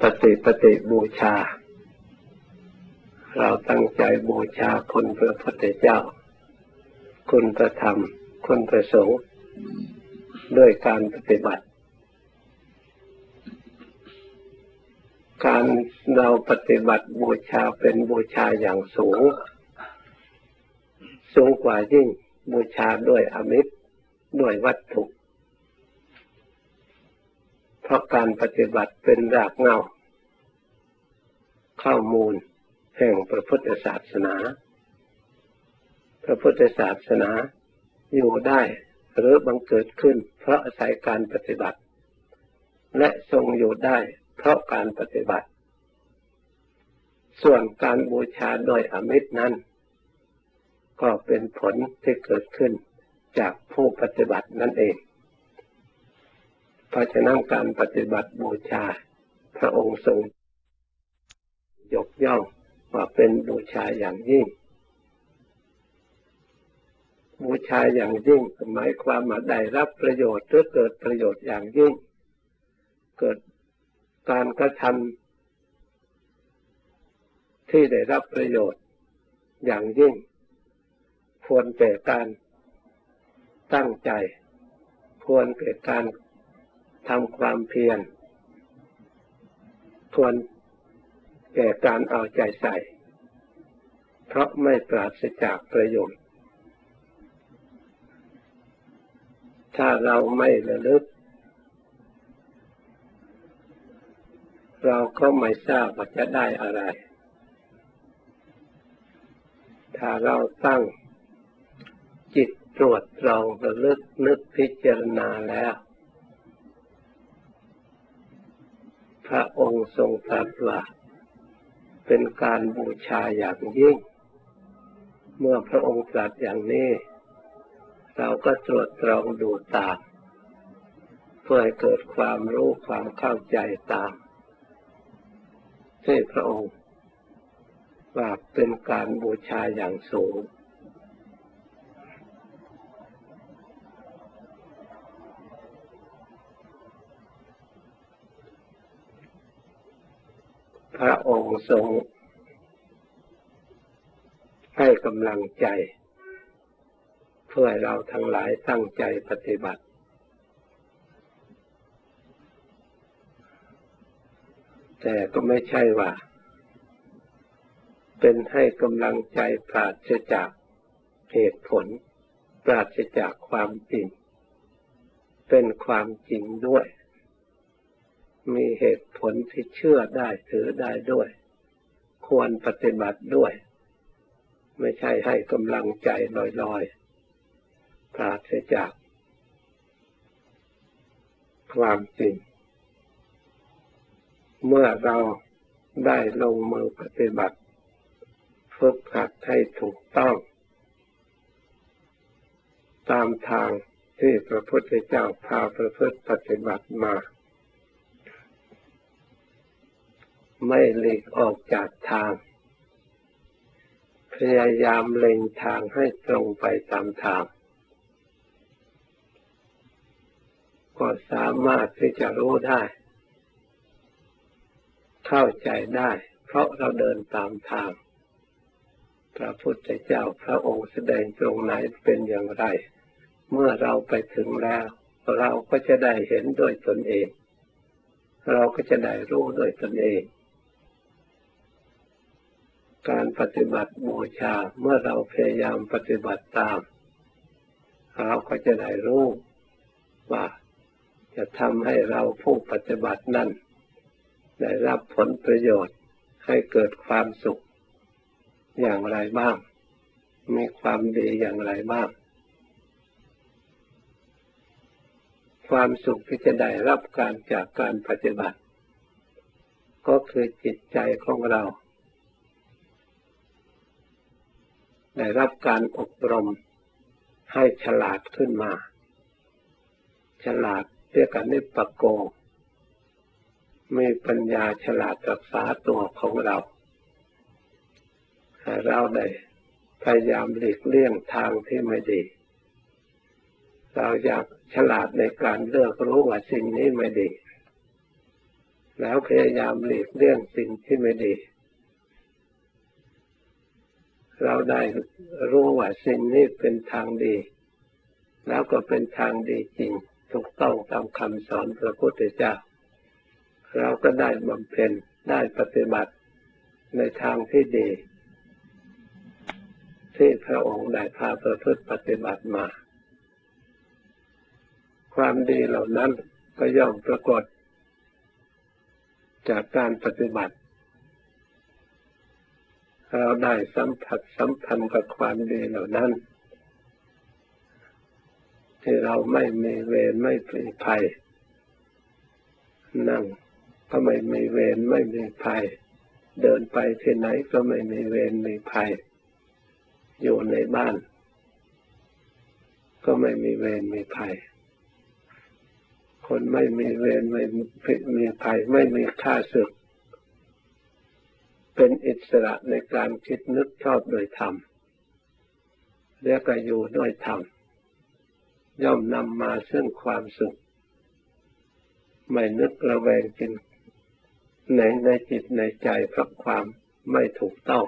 ปฏิบูชาเราตั้งใจบูชาคุณพระพุทธเจ้าคุณพระธรรมคุณพระสงฆ์ด้วยการปฏิบัติการเราปฏิบัติบูชาเป็นบูชาอย่างสูงกว่ายิ่งบูชาด้วยอมิตรด้วยวัตถุเพราะการปฏิบัติเป็นรากเหง้าข้อมูลแห่งพระพุทธศาสนาพระพุทธศาสนาอยู่ได้หรือบังเกิดขึ้นเพราะอาศัยการปฏิบัติและทรงอยู่ได้เพราะการปฏิบัติส่วนการบูชาโดยอมิตรนั้นก็เป็นผลที่เกิดขึ้นจากผู้ปฏิบัตินั่นเองเพราะฉะนั้นการปฏิบัติบูชาพระองค์ทรงยกย่องว่าเป็นบูชาอย่างยิ่งบูชาอย่างยิ่งหมายความว่าได้รับประโยชน์หรือเกิดประโยชน์อย่างยิ่งเกิดการกระทำที่ได้รับประโยชน์อย่างยิ่งควรแก่การตั้งใจควรแก่การทำความเพียรควรแก่การเอาใจใส่เพราะไม่ปราศจากประโยชน์ถ้าเราไม่ระลึกเราก็ไม่ทราบว่าจะได้อะไรถ้าเราตั้งจิตตรวจตรองระลึกนึกพิจารณาแล้วพระองค์ทรงตรัสว่าเป็นการบูชาอย่างยิ่งเมื่อพระองค์ตรัสอย่างนี้เราก็ตรวจตรองดูตามเพื่อให้เกิดความรู้ความเข้าใจตามที่พระองค์ว่าเป็นการบูชาอย่างสูงพระองค์ทรงให้กำลังใจเพื่อให้เราทั้งหลายตั้งใจปฏิบัติแต่ก็ไม่ใช่ว่าเป็นให้กำลังใจปราศจากเหตุผลปราศจากความจริงเป็นความจริงด้วยมีเหตุผลที่เชื่อได้ถือได้ด้วยควรปฏิบัติด้วยไม่ใช่ให้กำลังใจลอยๆปราศจากความจริงเมื่อเราได้ลงมือปฏิบัติฝึกหัดให้ถูกต้องตามทางที่พระพุทธเจ้าพาประพฤติปฏิบัติมาไม่หลีกออกจากทางพยายามเล็งทางให้ตรงไปตามทางก็สามารถที่จะรู้ได้เข้าใจได้เพราะเราเดินตามทางพระพุทธเจ้าพระองค์แสดงตรงไหนเป็นอย่างไรเมื่อเราไปถึงแล้วเราก็จะได้เห็นด้วยตนเองเราก็จะได้รู้ด้วยตนเองการปฏิบัติบูชาเมื่อเราพยายามปฏิบัติตามเราก็จะได้รู้ว่าจะทำให้เราผู้ปฏิบัตินั้นได้รับผลประโยชน์ให้เกิดความสุขอย่างไรบ้างมีความดีอย่างไรบ้างความสุขที่จะได้รับการจากการปฏิบัติก็คือจิตใจของเราได้รับการอบรมให้ฉลาดขึ้นมาฉลาดเรียกกันนิปโกมีปัญญาฉลาดรักษาตัวของเราเราได้พยายามหลีกเลี่ยงทางที่ไม่ดีเราอยากฉลาดในการเลือกรู้ว่าสิ่งนี้ไม่ดีแล้วพยายามหลีกเลี่ยงสิ่งที่ไม่ดีเราได้รู้ว่าสิ่งนี้เป็นทางดีแล้วก็เป็นทางดีจริงถูกต้องตามคำสอนพระพุทธเจ้าเราก็ได้บำเพ็ญได้ปฏิบัติในทางที่ดีที่พระองค์ได้พาประพฤติปฏิบัติมาความดีเหล่านั้นก็ย่อมปรากฏจากการปฏิบัติเราได้สัมผัสสัมพันธ์กับความดีเหล่านั้นที่เราไม่มีเวรไม่มีภัยนั่งก็ไม่มีเวรไม่มีภัยเดินไปที่ไหนก็ไม่มีเวรมีภัยอยู่ในบ้านก็ไม่มีเวรมีภัยคนไม่มีเวรไม่มีภัยไม่มีข้าศึกเป็นอิสระในการคิดนึกชอบโดยธรรมเรียกว่าอยู่ด้วยธรรมย่อมนำมาซึ่งความสุขไม่นึกระแวงกินในจิตในใจเพราะความไม่ถูกต้อง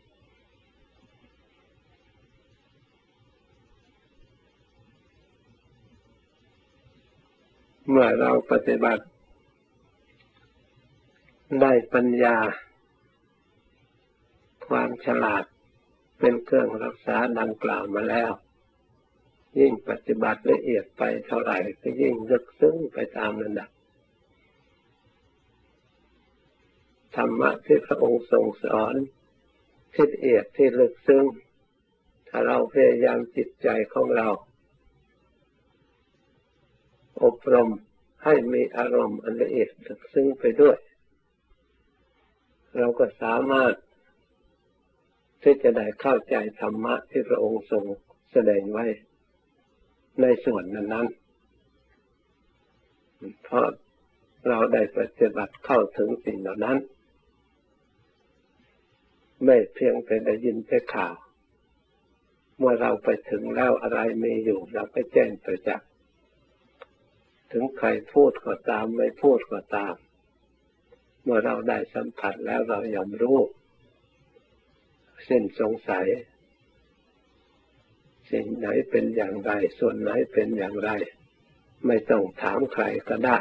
เมื่อเราปฏิบัติได้ปัญญาความฉลาดเป็นเครื่องรักษาดังกล่าวมาแล้วยิ่งปฏิบัติละเอียดไปเท่าไหร่ก็ยิ่งลึกซึ้งไปตามลำดับธรรมะที่พระองค์ทรงสอนที่ละเอียดที่ลึกซึ้งถ้าเราพยายามจิตใจของเราอบรมให้มีอารมณ์อันละเอียดลึกซึ้งไปด้วยเราก็สามารถที่จะได้เข้าใจธรรมะที่พระองค์ทรงแสดงไว้ในส่วนนั้นๆเพราะเราได้ปฏิบัติเข้าถึงสิ่งเหล่านั้นไม่เพียงแต่ได้ยินแต่ข่าวเมื่อเราไปถึงแล้วอะไรมีอยู่เราไปแจ้งประจักษ์ถึงใครพูดก็ตามไม่พูดก็ตามเมื่อเราได้สัมผัสแล้วเราย่อมรู้สิ้นสงสัยสิ่งไหนเป็นอย่างไรส่วนไหนเป็นอย่างไรไม่ต้องถามใครก็ได้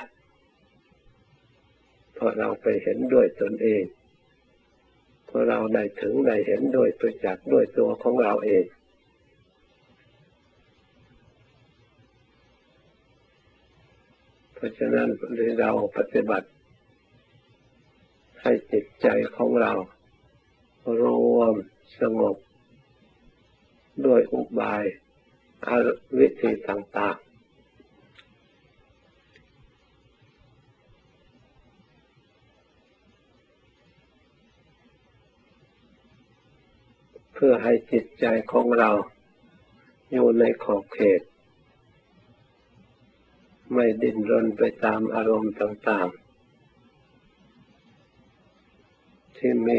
เพราะเราไปเห็นด้วยตนเองเพราะเราได้ถึงได้เห็นด้วยประจักษ์ด้วยตัวของเราเองเพราะฉะนั้นเราปฏิบัติให้จิตใจของเรารวมสงบด้วยอุบายวิธีต่างๆเพื่อให้จิตใจของเราอยู่ในขอบเขตไม่ดิ้นรนไปตามอารมณ์ต่างๆที่มี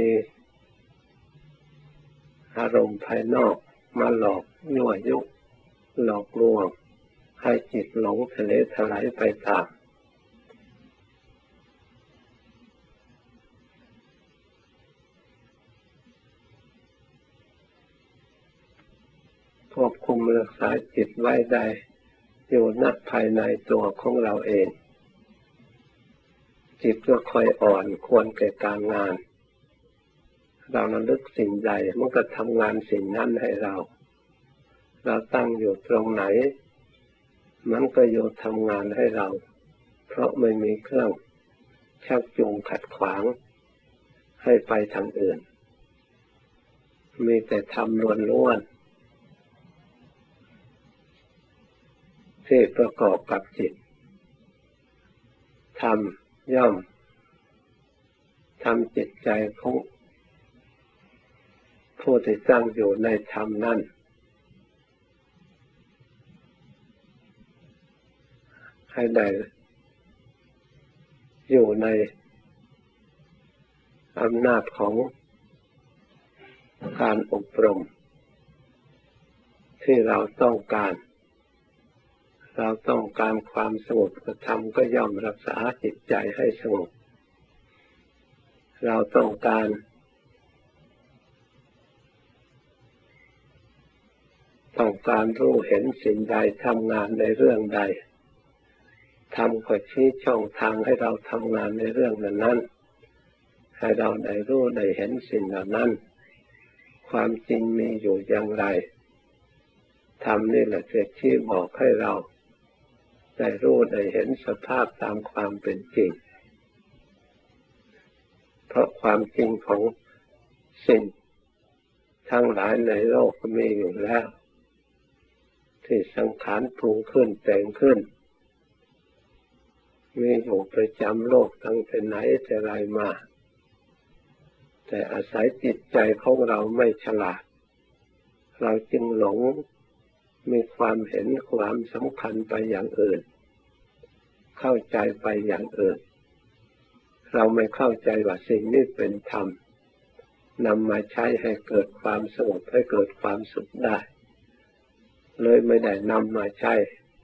อารมณ์ภายนอกมาหลอกยั่วยุหลอกลวงให้จิตหลงทะเลถลายไปตามควบคุมรักษาจิตไว้ได้อยู่ณภายในตัวของเราเองจิตก็ค่อยอ่อนควรแก่การงานเราระลึกสิ่งใดมันก็ทำงานสิ่งนั้นให้เราตั้งอยู่ตรงไหนมันก็อยู่ทำงานให้เราเพราะไม่มีเครื่องชักจูงขัดขวางให้ไปทางอื่นมีแต่ธรรมล้วนๆที่ประกอบกับจิตธรรมย่อมทำจิตใจของผู้ที่ตั้งอยู่ในธรรมนั้นให้ได้อยู่ในอำนาจของการอบรมที่เราต้องการความสงบธรรมก็ย่อมรักษาจิตใจให้สงบเราต้องการรู้เห็นสิ่งใดทำงานในเรื่องใดทำก็ชี้ช่องทางให้เราทำงานในเรื่องนั้นให้เราได้รู้ได้เห็นสิ่งเหล่านั้นความจริงมีอยู่อย่างไรธรรมนี่แหละจะชี้บอกให้เราได้รู้ได้เห็นสภาพตามความเป็นจริงเพราะความจริงของสิ่งทั้งหลายในโลกมีอยู่แล้วที่สังขารปรุงขึ้นแต่งขึ้นมีอยู่ประจำโลกตั้งแต่ไหนแต่ไรมาแต่อาศัยจิตใจของเราไม่ฉลาดเราจึงหลงมีความเห็นความสำคัญไปอย่างอื่นเข้าใจไปอย่างอื่นเราไม่เข้าใจว่าสิ่งนี้เป็นธรรมนำมาใช้ให้เกิดความสงบให้เกิดความสุขได้เลยไม่ได้นำมาใช้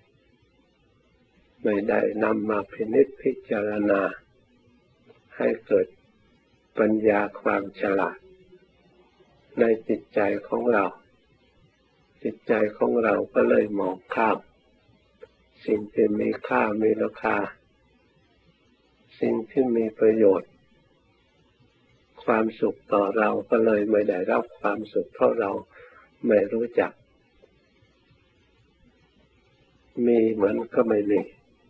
ไม่ได้นำมาพินิจพิจารณาให้เกิดปัญญาความฉลาดในจิตใจของเราจิตใจของเราก็เลยมองข้ามสิ่งที่มีค่ามีราคาสิ่งที่มีประโยชน์ความสุขต่อเราก็เลยไม่ได้รับความสุขเพราะเราไม่รู้จักมีเหมือนก็ไม่มี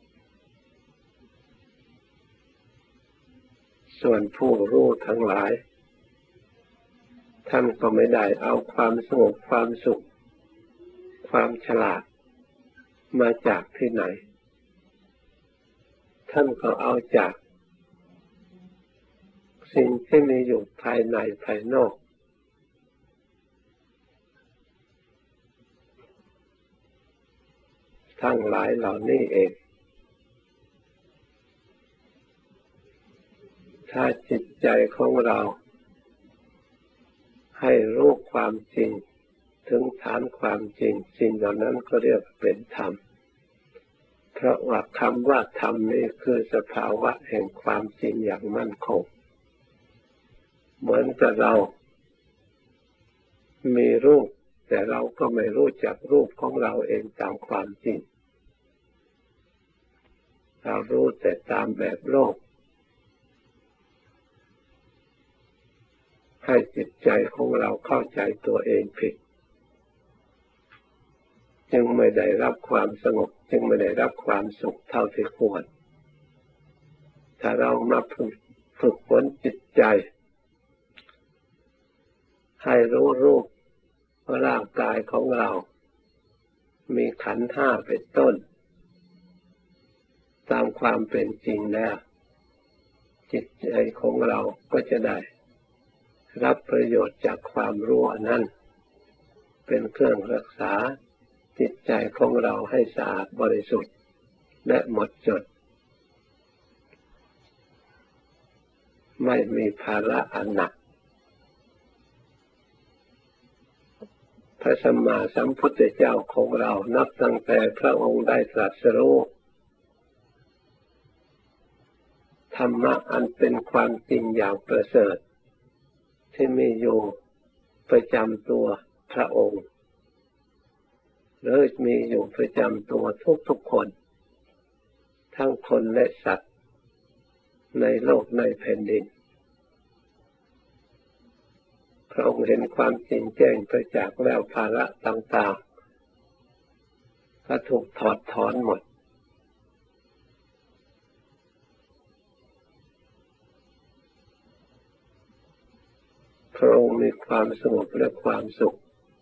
ส่วนผู้รู้ทั้งหลายท่านก็ไม่ได้เอาความสงบความสุขความฉลาดมาจากที่ไหนท่านก็เอาจากสิ่งที่มีอยู่ภายในภายนอกทั้งหลายเหล่านี้เองถ้าจิตใจของเราให้รู้ความจริงถึงฐานความจริงสิ่งเหล่านั้นก็เรียกเป็นธรรมเพราะว่าคำว่าธรรมนี้คือสภาวะแห่งความจริงอย่างมั่นคงเหมือนกับเรามีรูปแต่เราก็ไม่รู้จักรูปของเราเองตามความจริงเรารู้แต่ตามแบบโลกให้จิตใจของเราเข้าใจตัวเองผิดจึงไม่ได้รับความสงบจึงไม่ได้รับความสุขเท่าที่ควรถ้าเรามาฝึกฝนจิตใจให้รู้รูปว่าร่างกายของเรามีขันธ์ห้าเป็นต้นตามความเป็นจริงแล้วจิตใจของเราก็จะได้รับประโยชน์จากความรู้นั้นเป็นเครื่องรักษาจิตใจของเราให้สะอาดบริสุทธิ์และหมดจดไม่มีภาระอันหนักพระสัมมาสัมพุทธเจ้าของเรานับตั้งแต่พระองค์ได้ตรัสรู้ธรรมะอันเป็นความจริงอย่างประเสริฐที่มีอยู่ประจำตัวพระองค์หรือมีอยู่ประจำตัวทุกๆคนทั้งคนและสัตว์ในโลกในแผ่นดินพระองค์เห็นความจริงแจ้งประจักษ์แล้วภาระต่างๆก็ถูกถอดถอนหมดพระองค์มีความสงบและความสุข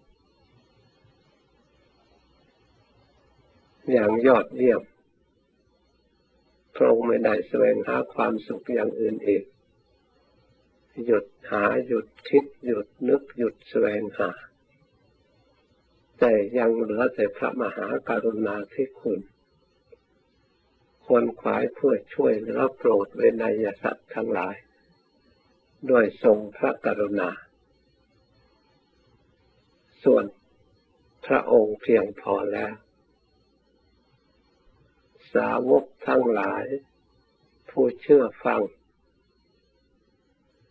อย่างยอดเยี่ยมพระองค์ไม่ได้แสวงหาความสุขอย่างอื่นอีกหยุดหาหยุดคิดหยุดนึกหยุดแสวงหาแต่ยังเหลือแต่พระมหากรุณาธิคุณควรขวายเพื่อช่วยเหลือโปรดเวนยสัตว์ทั้งหลายด้วยทรงพระกรุณาส่วนพระองค์เพียงพอแล้วสาวกทั้งหลายผู้เชื่อฟัง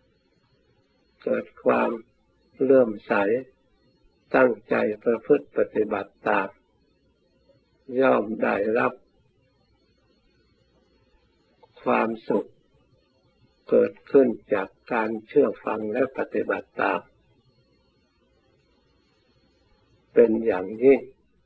เกิดความเลื่อมใสตั้งใจประพฤติปฏิบัติตามย่อมได้รับความสุขเกิดขึ้นจากการเชื่อฟังและปฏิบัติตามเป็นอย่างยิ่ง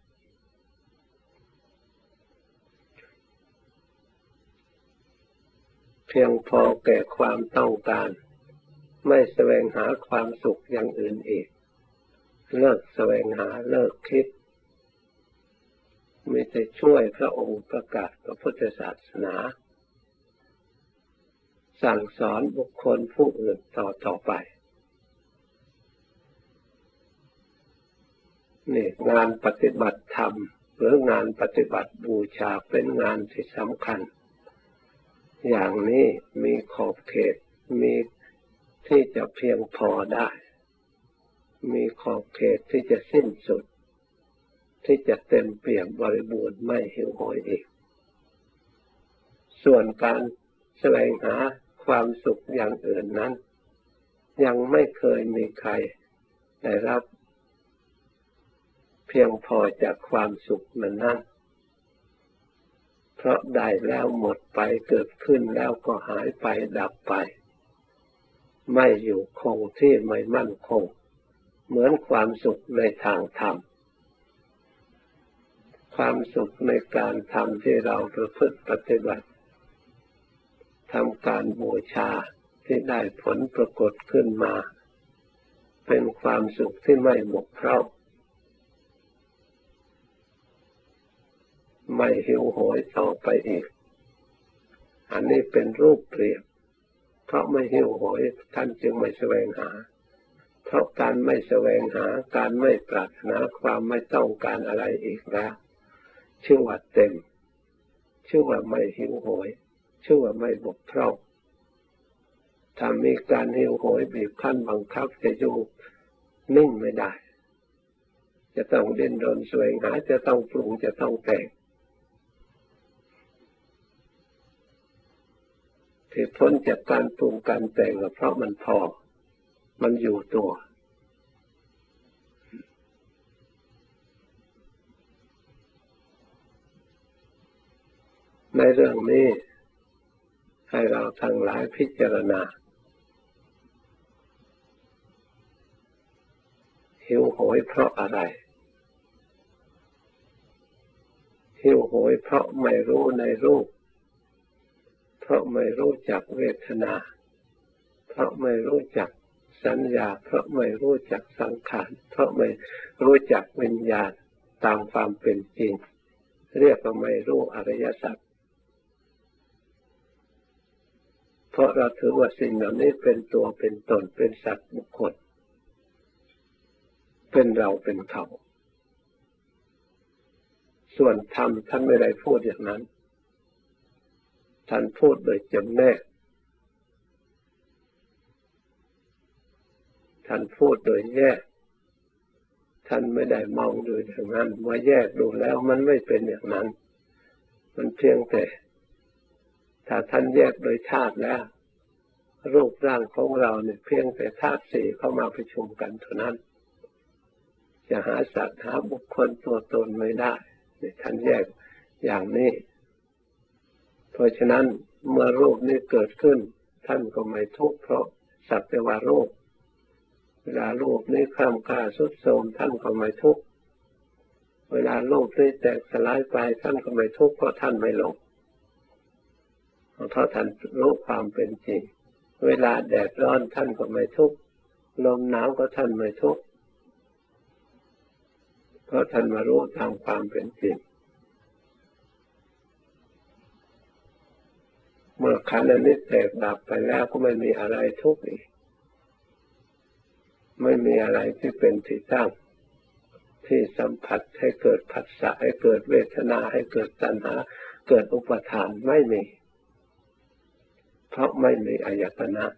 เพียงพอแก่ความต้องการไม่แสวงหาความสุขอย่างอื่นอีกเลิกแสวงหาเลิกคิดมีแต่ช่วยพระองค์ประกาศพระพุทธศาสนาสั่งสอนบุคคลผู้อื่นต่อไปนี่งานปฏิบัติธรรมหรืองานปฏิบัติบูชาเป็นงานที่สำคัญอย่างนี้มีขอบเขตมีที่จะเพียงพอได้มีขอบเขตที่จะสิ้นสุดที่จะเต็มเปี่ยมบริบูรณ์ไม่หิวโหยอีกส่วนการแสวงหาความสุขอย่างอื่นนั้นยังไม่เคยมีใครได้รับเพียงพอจากความสุขนั้นเพราะได้แล้วหมดไปเกิดขึ้นแล้วก็หายไปดับไปไม่อยู่คงที่ไม่มั่นคงเหมือนความสุขในทางธรรมความสุขในการทำที่เราประพฤติปฏิบัติทำการบูชาที่ได้ผลปรากฏขึ้นมาเป็นความสุขที่ไม่บกพร่องไม่หิวโหยต่อไปอีกอันนี้เป็นรูปเปรียบเพราะไม่หิวโหยท่านจึงไม่แสวงหาเพราะการไม่แสวงหาการไม่ปรารถนาความไม่ต้องการอะไรอีกแล้วชื่อว่าเต็มชื่อว่าไม่หิวโหยชื่อว่าไม่บกพร่องถ้ามีการหิวโหยบีบคั้นบังคับจะอยู่นิ่งไม่ได้จะต้องดิ้นรนแสวงหาจะต้องปรุงจะต้องแต่งที่พ้นจากการปรุงการแต่งก็เพราะมันพอมันอยู่ตัวในเรื่องนี้ให้เราทั้งหลายพิจารณาหิวโหยเพราะอะไรหิวโหยเพราะไม่รู้ในรูปเพราะไม่รู้จักเวทนาเพราะไม่รู้จักสัญญาเพราะไม่รู้จักสังขารเพราะไม่รู้จักวิญญาณตามความเป็นจริงเรียกว่าไม่รู้อริยสัจเพราะเราถือว่าสิ่งเหล่านี้เป็นตัวเป็นตนเป็นสัตว์บุคคลเป็นเราเป็นเขาส่วนธรรมท่านไม่ได้พูดอย่างนั้นท่านพูดโดยจำแนกท่านพูดโดยแยกท่านไม่ได้มองดูอย่างนั้นเมื่อแยกดูแล้วมันไม่เป็นอย่างนั้นมันเพียงแต่ถ้าท่านแยกโดยธาตุแล้วรูปร่างของเราเนี่ยเพียงแต่ธาตุสี่เข้ามาประชุมกันเท่านั้นจะหาสัตว์หาบุคคลตัวตนไม่ได้ท่านแยกอย่างนี้เพราะฉะนั้นเมื่อรูปนี้เกิดขึ้นท่านก็ไม่ทุกข์เพราะสักแต่ว่ารูปเวลารูปนี้คล่ำคล้าทรุดโทรมท่านก็ไม่ทุกข์เวลารูปนี้แตกสลายไปท่านก็ไม่ทุกข์เพราะท่านไม่หลงเพราะท่านรู้ความเป็นจริงเวลาแดดร้อนท่านก็ไม่ทุกข์ลมหนาวก็ท่านไม่ทุกข์เพราะท่านมารู้ตามความเป็นจริงเมื่อขันธ์อันนี้แตกดับไปแล้วก็ไม่มีอะไรทุกข์อีกไม่มีอะไรที่เป็นที่ตั้งที่สัมผัสให้เกิดผัสสะให้เกิดเวทนาให้เกิดตัณหาเกิดอุปาทานไม่มีเพราะไม่มีอายตนะ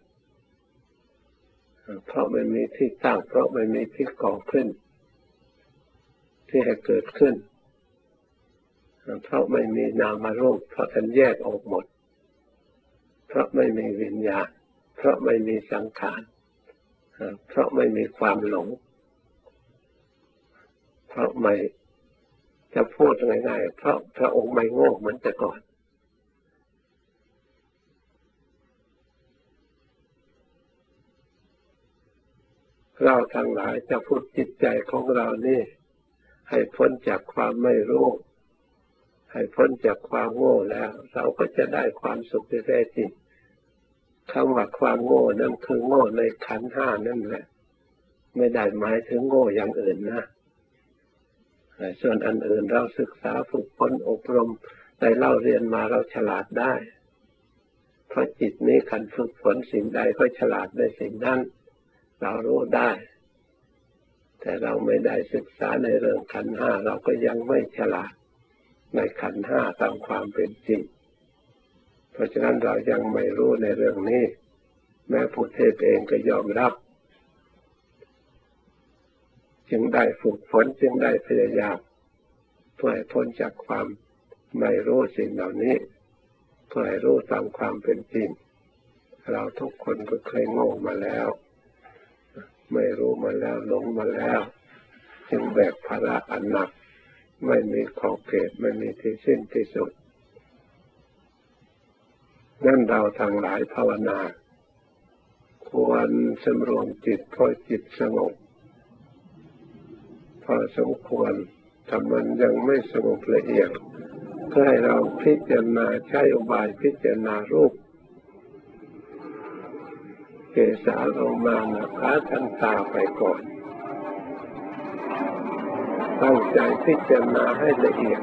เพราะไม่มีที่ตั้งเพราะไม่มีที่ก่อขึ้นที่ให้เกิดขึ้นเพราะไม่มีนามรูปเพราะท่านแยกออกหมดเพราะไม่มีวิญญาณเพราะไม่มีสังขารเพราะไม่มีความหลงเพราะไม่จะพูดง่ายๆเพราะพระองค์ไม่โง่เหมือนแต่ก่อนเราทั้งหลายจะพูดจิตใจของเรานี่ให้พ้นจากความไม่รู้ให้พ้นจากความโง่แล้วเราก็จะได้ความสุขที่แท้จริงคำว่าความโง่นั่นคือโง่ในขันธ์ห้านั่นแหละไม่ได้หมายถึงโง่อย่างอื่นนะส่วนอันอื่นเราศึกษาฝึกฝนอบรมได้เล่าเรียนมาเราฉลาดได้เพราะจิตนี้ขันฝึกฝนสิ่งใดก็ฉลาดในสิ่งนั้นเรารู้ได้แต่เราไม่ได้ศึกษาในเรื่องขันธ์ห้าเราก็ยังไม่ฉลาดในขันธ์ห้าตามความเป็นจริงเพราะฉะนั้นเรายังไม่รู้ในเรื่องนี้แม้ผู้เทศเองก็ยอมรับจึงได้ฝึกฝนจึงได้พยายามเพื่อให้พ้นจากความไม่รู้สิ่งเหล่านี้เพื่อให้รู้ตามความเป็นจริงเราทุกคนก็เคยโง่มาแล้วไม่รู้มาแล้วหลงมาแล้วจึงแบกภาระอันหนักไม่มีขอบเขตไม่มีที่สิ้นที่สุดนั่นเราทั้งหลายภาวนาควรสำรวมจิตพอจิตสงบพอสมควรถ้ามันยังไม่สงบละเอียดก็ให้เราพิจารณาใช้อุบายพิจารณารูปเกสาโลมานะขาทันตาไปก่อนตั้งใจพิจารณาให้ละเอียด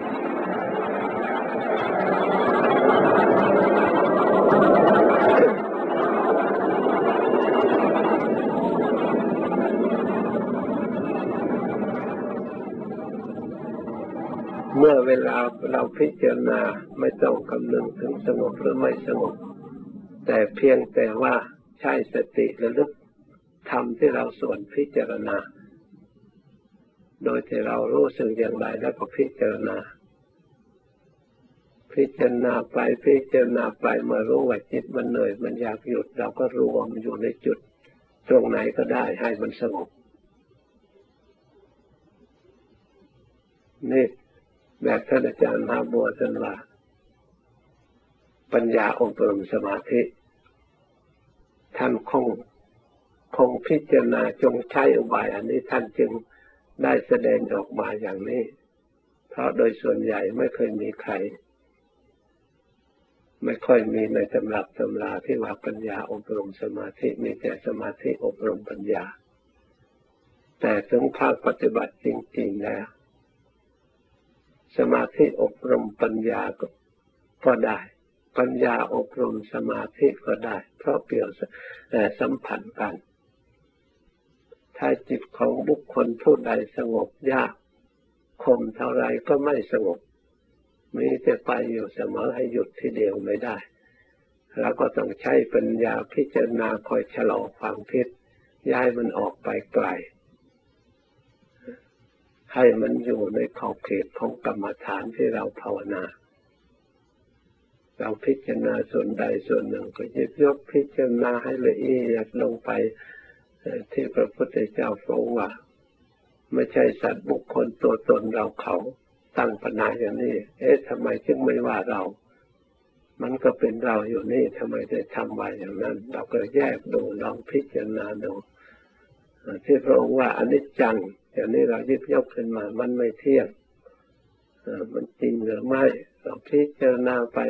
เมื่อเวลาเราพิจารณาไม่ต้องคำนึงถึงสงบหรือไม่สงบแต่เพียงแต่ว่าใช้สติระลึกธรรมที่เราส่วนพิจารณาโดยที่เรารู้สึกอย่างไรแล้วก็พิจารณาไปพิจารณาไปเมื่อรู้ว่าจิตมันเหนื่อยมันอยากหยุดเราก็รวมอยู่ในจุดตรงไหนก็ได้ให้มันสงบนี่แบบท่านอาจารย์มหาบัวท่านว่าปัญญาอบรมสมาธิท่านคงพิจารณาจงใช้อุบายอันนี้ท่านจึงได้แสดงออกมาอย่างนี้เพราะโดยส่วนใหญ่ไม่เคยมีใครไม่ค่อยมีในตำรับตำราที่ว่าปัญญาอบรมสมาธิมีแต่สมาธิอบรมปัญญาแต่ถึงภาคปฏิบัติจริงๆแล้วสมาธิอบรมปัญญาก็ได้ปัญญาอบรมสมาธิก็ได้เพราะเกี่ยวสัมพันธ์กันถ้าจิตของบุคคลผู้ใดสงบยากข่มเท่าไรก็ไม่สงบมีแต่ไปอยู่เสมอให้หยุดทีเดียวไม่ได้แล้วก็ต้องใช้ปัญญาพิจารณาคอยชะลอความคิดย้ายมันออกไปไกลให้มันอยู่ในขอบเขตของกรรมฐานที่เราภาวนาเราพิจารณาส่วนใดส่วนหนึ่งก็ยกพิจารณาให้ละเอียดลงไปที่พระพุทธเจ้าทรงว่าไม่ใช่สัตว์บุคคลตัวตนเราเขาตั้งปัญหาอย่างนี้ทำไมจึงไม่ว่าเรามันก็เป็นเราอยู่นี่ทำไมได้ทำไว้อย่างนั้นเราก็แยกดูลองพิจารณาดูที่พระองค์ว่าอนิจจังอย่างนี้เราหยิบยกขึ้นมามันไม่เที่ยงมันจริงหรือไม่เราพิจารณาไป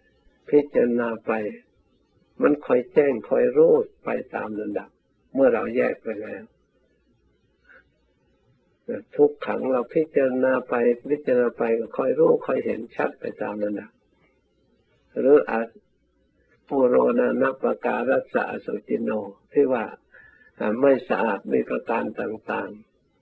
มันค่อยแจ้งค่อยรู้ไปตามลำดับเมื่อเราแยกไปแล้วทุกขังเราพิจารณาไปก็ค่อยรู้ค่อยเห็นชัดไปตามลำดับหรือปุโรนานัปการัสสะอสุจิโนที่ว่าไม่สะอาดมีประการต่าง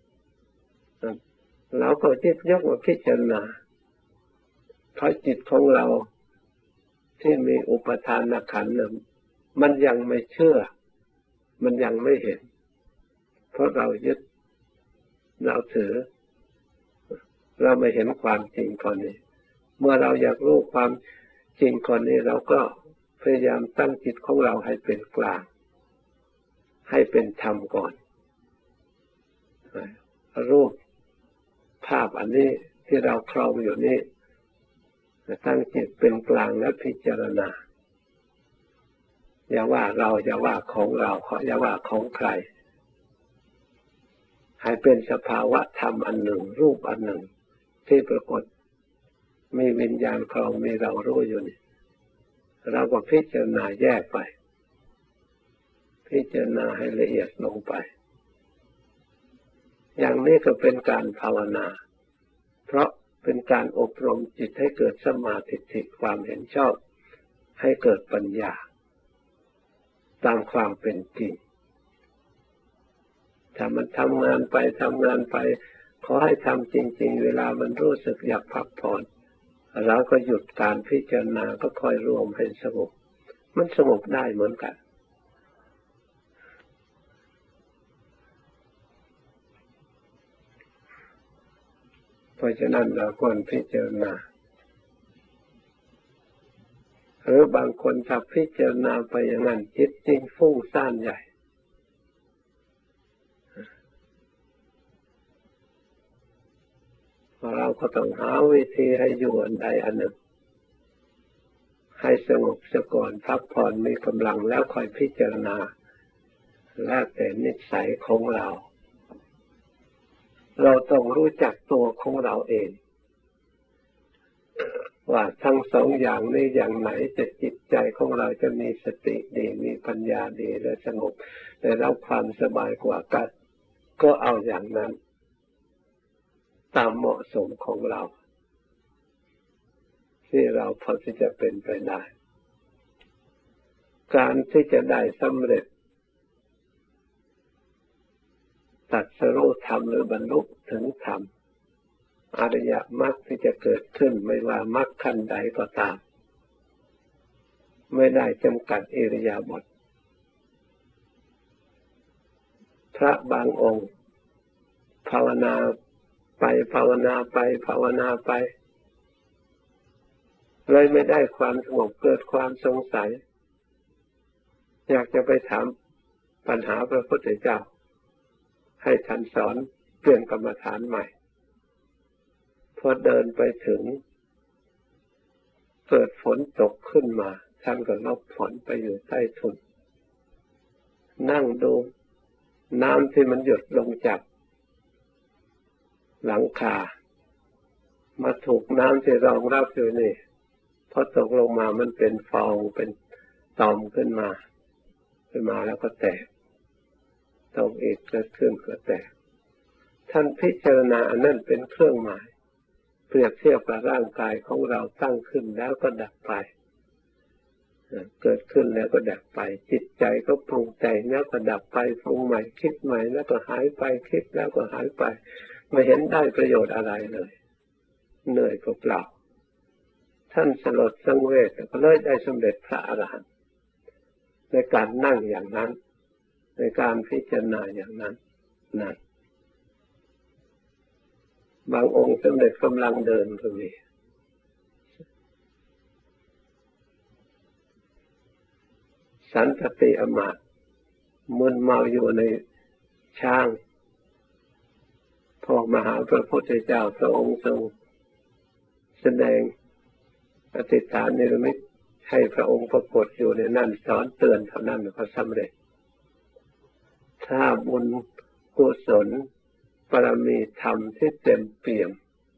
ๆเราก็จิตยกมาพิจารณาเพราะจิตของเราที่มีอุปทานขันธ์นั้นมันยังไม่เชื่อมันยังไม่เห็นเพราะเรายึดเราถือเราไม่เห็นความจริงข้อนี้เมื่อเราอยากรู้ความจริงข้อนี้เราก็พยายามตั้งจิตของเราให้เป็นกลางให้เป็นธรรมก่อนรูปภาพอันนี้ที่เราครองอยู่นี้ตั้งจิตเป็นกลางและพิจารณาอย่าว่าเราอย่าว่าของเราอย่าว่าของใครให้เป็นสภาวะธรรมอันหนึ่งรูปอันหนึ่งที่ปรากฏมีวิญญาณครองมีเรารู้อยู่นี่เราก็พิจารณาแยกไปพิจารณาให้ละเอียดลงไปอย่างนี้ก็เป็นการภาวนาเพราะเป็นการอบรมจิตให้เกิดสัมมาทิฏฐิความเห็นชอบให้เกิดปัญญาตามความเป็นจริงถ้ามันทำงานไปขอให้ทำจริงๆเวลามันรู้สึกอยากพักผ่อนเราก็หยุดการพิจารณาก็ค่อยรวมให้สงบมันสงบได้เหมือนกันเพราะฉะนั้นเราควรพิจารณาหรือบางคนถ้าพิจารณาไปอย่างนั้นจิตจริงฟุ้งซ่านใหญ่เราก็ต้องหาวิธีให้อยู่อันใดอันหนึ่งให้สงบซะก่อนพักผ่อนมีกำลังแล้วค่อยพิจารณาแล้วแต่นิสัยของเราเราต้องรู้จักตัวของเราเองว่าทั้งสองอย่างนี้อย่างไหนจะจิตใจของเราจะมีสติดีมีปัญญาดีและสงบได้รับความสบายกว่ากันก็เอาอย่างนั้นตามเหมาะสมของเราที่เราพอที่จะเป็นไปได้การที่จะได้สำเร็จตรัสรู้ธรรมหรือบรรลุถึงธรรมอริยมรรคที่จะเกิดขึ้นไม่ว่ามรรคขั้นใดก็ตามไม่ได้จำกัดอิริยาบถพระบางองค์ภาวนาไปภาวนาไปภาวนาไปเลยไม่ได้ความสงบเกิดความสงสัยอยากจะไปถามปัญหาพระพุทธเจ้าให้ท่านสอนเปลี่ยนกรรมฐานใหม่พอเดินไปถึงเกิดฝนตกขึ้นมาท่านก็หลบฝนไปอยู่ใต้ถุนนั่งดูน้ำที่มันหยดลงจากหลังคามาถูกน้ำที่รองรับอยู่นี่พอตกลงมามันเป็นฟองเป็นตอมขึ้นมาแล้วก็แตกตกอีกเกิดขึ้นก็แตกท่านพิจารณาอันนั้นเป็นเครื่องหมายเปรียบเทียบกับร่างกายของเราตั้งขึ้นแล้วก็ดับไปเกิดขึ้นแล้วก็ดับไปจิตใจก็ปรุงแต่งแล้วก็ดับไปปรุงใหม่คิดใหม่แล้วก็หายไปคิดแล้วก็หายไปไม่เห็นได้ประโยชน์อะไรเลยเหนื่อยเปล่าท่านสลดสังเวชก็เลยได้สำเร็จพระอรหันต์ในการนั่งอย่างนั้นในการพิจารณาอย่างนั้นนั่นบางองค์สำเร็จกำลังเดินก็มีสันตติอมาตย์มึนเมาอยู่ในช้างพอมาหาพระพุทธเจ้าพระองค์ทรงแสดงอธิษฐานนิรมิตให้พระองค์ปรากฏอยู่ในนั้นสอนเตือนเท่านั้นก็สำเร็จถ้าบุญกุศลบารมีธรรมที่เต็มเปี่ยม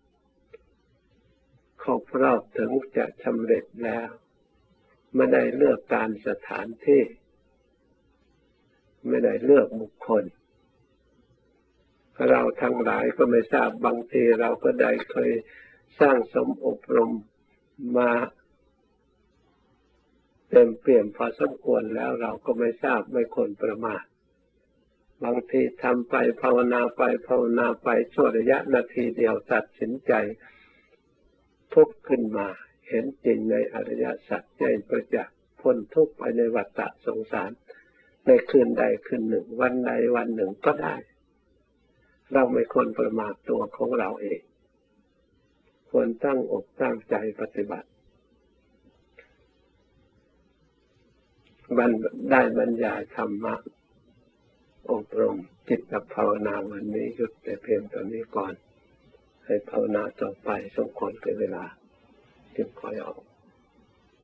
ครบรอบถึงจะสำเร็จแล้วไม่ได้เลือกการสถานที่ไม่ได้เลือกบุคคลเราทั้งหลายก็ไม่ทราบบางทีเราก็ได้เคยสร้างสมอบรมมาเต็มเปี่ยมพอสมควรแล้วเราก็ไม่ทราบไม่ควรประมาทบางทีทำไปภาวนาไปชั่วระยะนาทีเดียวตัดสินใจทุกข์ขึ้นมาเห็นจริงในอริยสัจใจประจักษ์พ้นทุกข์ไปในวัฏฏะสงสารในคืนใดคืนหนึ่งวันใดวันหนึ่งก็ได้เราไม่ควรประมาทตัวของเราเองควรตั้งอกตั้งใจปฏิบัติได้บรรยายธรรมะอบรมจิตภาวนาวันนี้หยุดแต่เพียงตอนนี้ก่อนให้ภาวนาต่อไปสมควรแก่เวลาจึงขอออก